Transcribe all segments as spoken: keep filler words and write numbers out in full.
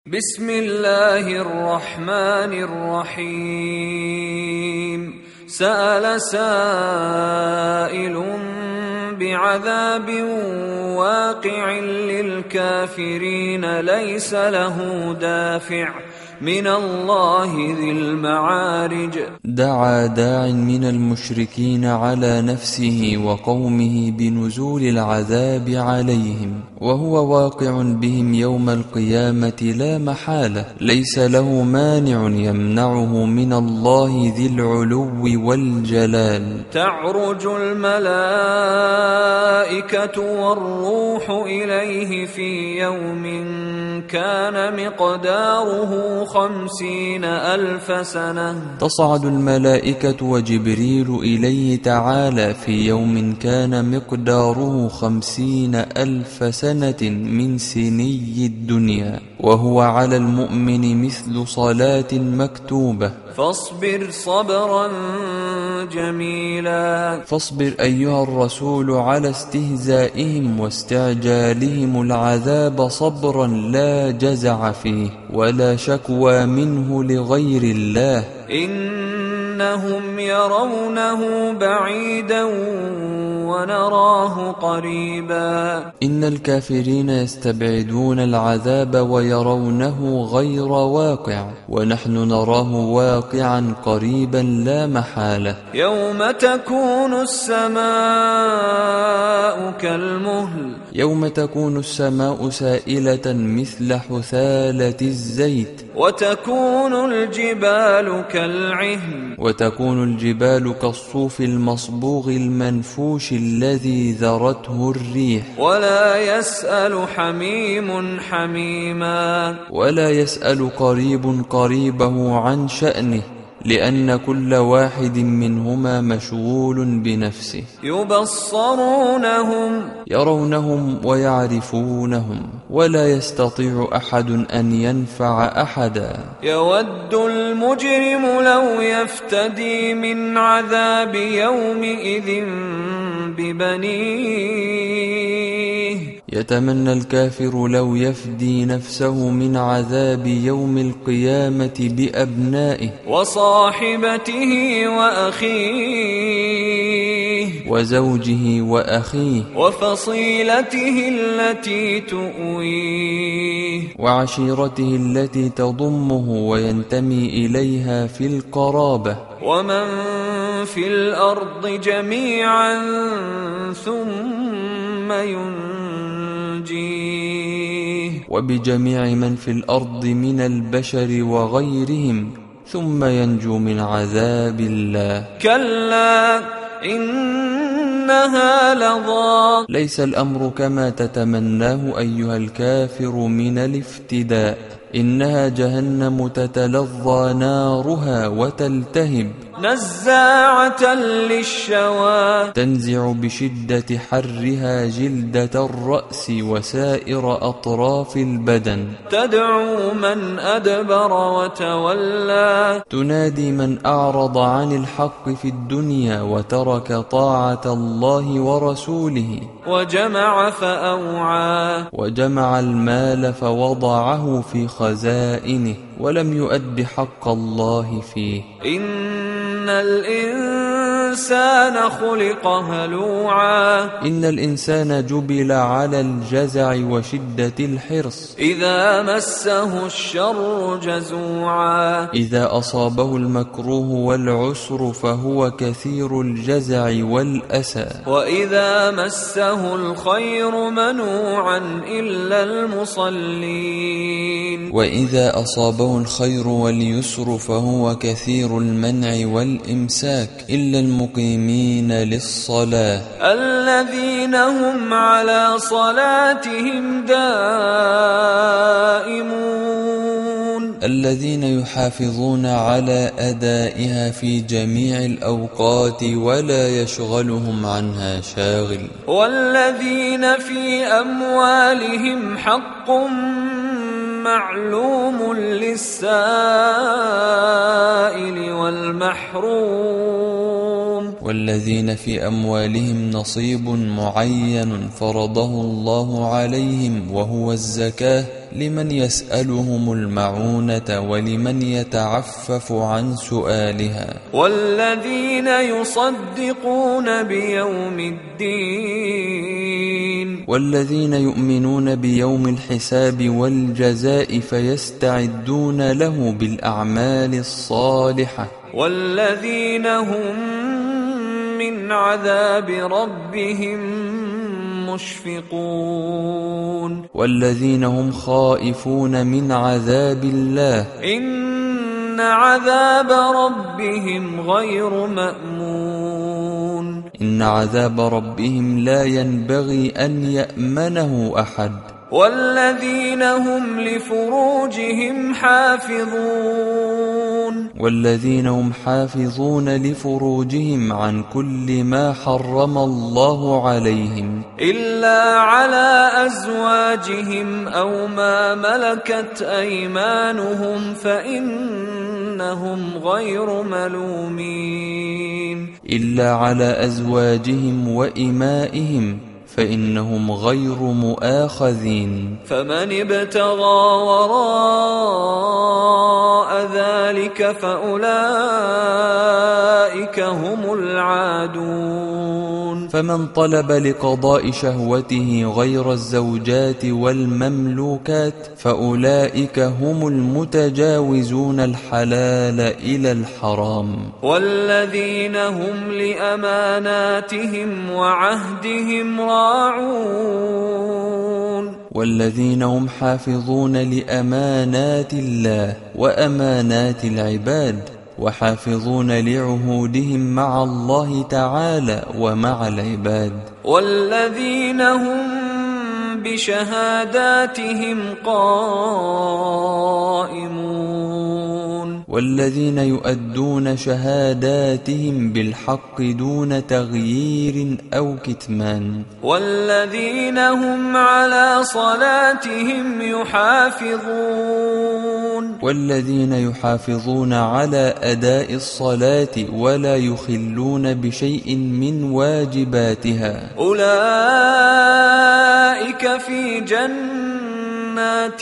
بسم الله الرحمن الرحيم. سأل سائل بعذاب واقع للكافرين ليس له دافع من الله ذي المعارج. دعا داع من المشركين على نفسه وقومه بنزول العذاب عليهم، وهو واقع بهم يوم القيامة لا محالة، ليس له مانع يمنعه من الله ذي العلو والجلال. تعرج الملائكة والروح إليه في يوم كان مقداره خمسين ألف سنة. تصعد الملائكة وجبريل إليه تعالى في يوم كان مقداره خمسين ألف سنة من سني الدنيا، وهو على المؤمن مثل صلاة مكتوبة. فاصبر صبرا جميلا. فاصبر أيها الرسول على استهزائهم واستعجالهم العذاب صبرا لا جزع فيه ولا شكوى منه لغير الله. إنهم يرونه بعيدا ونراه قريبا. إن الكافرين يستبعدون العذاب ويرونه غير واقع، ونحن نراه واقعا قريبا لا محالة. يوم تكون السماء كالمهل. يوم تكون السماء سائلة مثل حثالة الزيت، وتكون الجبال كالعهن. وتكون الجبال كالصوف المصبوغ المنفوش الذي ذرته الريح. ولا يسأل حميم حميما. ولا يسأل قريب قريبه عن شأنه، لأن كل واحد منهما مشغول بنفسه. يبصرونهم. يرونهم ويعرفونهم، ولا يستطيع أحد أن ينفع أحدا. يود المجرم لو يفتدي من عذاب يومئذ ببنيه. يتمنى الكافر لو يفدي نفسه من عذاب يوم القيامة بأبنائه وصاحبته وأخيه وزوجه وأخيه وفصيلته التي تؤويه وعشيرته التي تضمه وينتمي إليها في القرابة، ومن في الأرض جميعا ثم ينجيه. وبجميع من في الأرض من البشر وغيرهم، ثم ينجو من عذاب الله. كلا إنها لظى. ليس الأمر كما تتمناه أيها الكافر من الافتداء، إنها جهنم تتلظى نارها وتلتهب. نزاعة للشوى. تنزع بشدة حرها جلدة الرأس وسائر أطراف البدن. تدعو من أدبر وتولى. تنادي من أعرض عن الحق في الدنيا وترك طاعة الله ورسوله. وجمع فأوعى. وجمع المال فوضعه في خزائنه ولم يؤد حق الله فيه. إن الإنسان خلق هلوعا. إن الإنسان جبل على الجزع وشدة الحرص. إذا مسه الشر جزوعا. إذا أصابه المكروه والعسر فهو كثير الجزع والأسى. وإذا مسه الخير منوعا إلا المصلين. وإذا أصابه الخير واليسر فهو كثير المنع والإمساك إلا المقيمين للصلاة. الذين هم على صلاتهم دائمون. الذين يحافظون على أدائها في جميع الأوقات ولا يشغلهم عنها شاغل. والذين في أموالهم حق معلوم للسائل والمحروم. والذين في أموالهم نصيب معين فرضه الله عليهم وهو الزكاة، لمن يسألهم المعونة ولمن يتعفف عن سؤالها. والذين يصدقون بيوم الدين والذين يؤمنون بيوم الحساب والجزاء فيستعدون له بالأعمال الصالحة. والذين هم من عذاب ربهم مشفقون والذين هم خائفون من عذاب الله. إن عذاب ربهم غير مأمون إن عذاب ربهم لا ينبغي أن يأمنه أحد. والذين هم لفروجهم حافظون والذين هم حافظون لفروجهم عن كل ما حرم الله عليهم إلا على أزواجهم أو ما ملكت أيمانهم فإنهم غير ملومين إلا على أزواجهم وإمائهم فإنهم غير مؤاخذين. فمن ابتغى وراء ذلك فأولئك هم العادون. فمن طلب لقضاء شهوته غير الزوجات والمملوكات فأولئك هم المتجاوزون الحلال إلى الحرام. والذين هم لأماناتهم وعهدهم راعون. والذين هم حافظون لأمانات الله وأمانات العباد وحافظون لعهودهم مع الله تعالى ومع العباد. والذين هم بشهاداتهم قائمون. والذين يؤدون شهاداتهم بالحق دون تغيير أو كتمان. والذين هم على صلاتهم يحافظون. والذين يحافظون على أداء الصلاة ولا يخلون بشيء من واجباتها. أولئك في جنات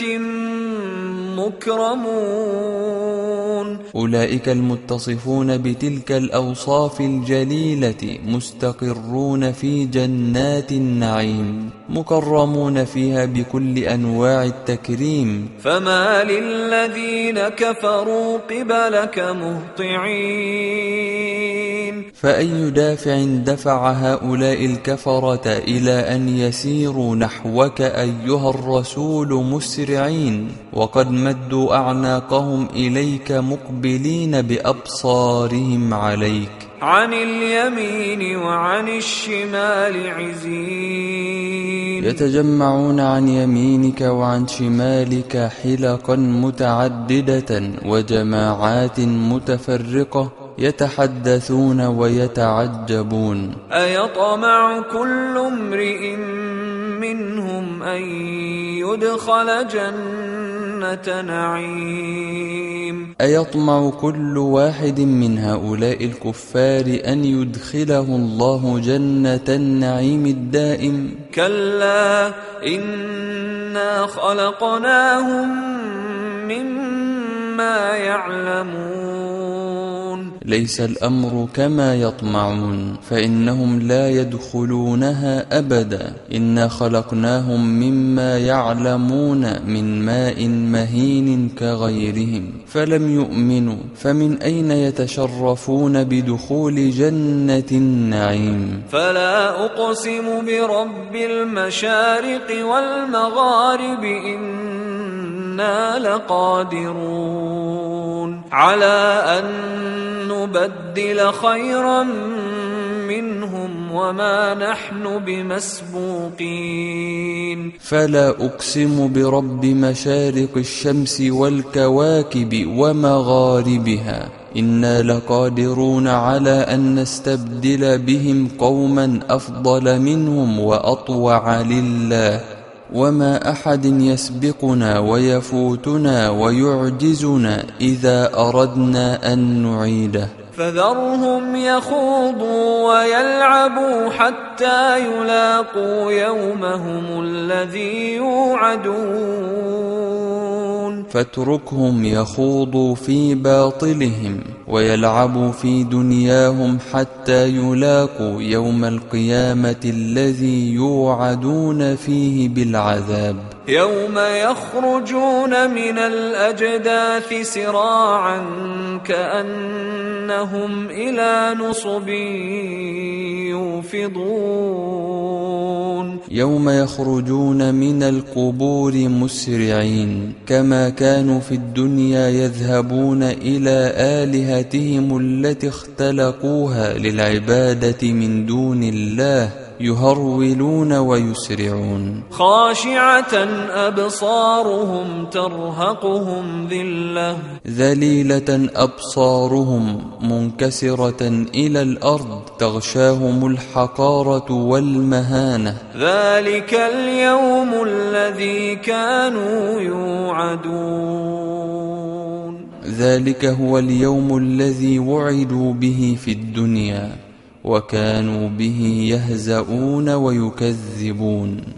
مكرمون. أولئك المتصفون بتلك الأوصاف الجليلة مستقرون في جنات النعيم مكرمون فيها بكل أنواع التكريم. فما للذين كفروا قبلك مهطعين. فأي دافع دفع هؤلاء الكفرة إلى أن يسيروا نحوك أيها الرسول مسرعين وقد مدوا أعناقهم إليك مقبلين بأبصارهم عليك؟ عن اليمين وعن الشمال عزين. يتجمعون عن يمينك وعن شمالك حلقا متعددة وجماعات متفرقة يتحدثون ويتعجبون. أيطمع كل امرئ منهم أن يدخل جنة نعيم. أيطمع كل واحد من هؤلاء الكفار أن يدخله الله جنة النعيم الدائم؟ كلا إنا خلقناهم مما يعلمون. ليس الأمر كما يطمعون فإنهم لا يدخلونها أبدا. إنا خلقناهم مما يعلمون من ماء مهين كغيرهم فلم يؤمنوا فمن أين يتشرفون بدخول جنة النعيم؟ فلا أقسم برب المشارق والمغارب إنا لقادرون على أن نبدل خيرا منهم وما نحن بمسبوقين. فلا أقسم برب مشارق الشمس والكواكب ومغاربها إنا لقادرون على أن نستبدل بهم قوما أفضل منهم وأطوع لله وما أحد يسبقنا ويفوتنا ويعجزنا إذا أردنا أن نعيده. فذرهم يخوضوا ويلعبوا حتى يلاقوا يومهم الذي يوعدون. فاتركهم يخوضوا في باطلهم ويلعبوا في دنياهم حتى يلاقوا يوم القيامة الذي يوعدون فيه بالعذاب. يوم يخرجون من الأجداث سراعا كأنهم إلى نصب يوفضون. يوم يخرجون من القبور مسرعين كما كانوا في الدنيا يذهبون إلى آلهتهم التي اختلقوها للعبادة من دون الله يهرولون ويسرعون. خاشعة أبصارهم ترهقهم ذلة ذليلة أبصارهم منكسرة إلى الأرض تغشاهم الحقارة والمهانة. ذلك اليوم الذي كانوا يوعدون. ذلك هو اليوم الذي وعدوا به في الدنيا وكانوا به يهزؤون ويكذبون.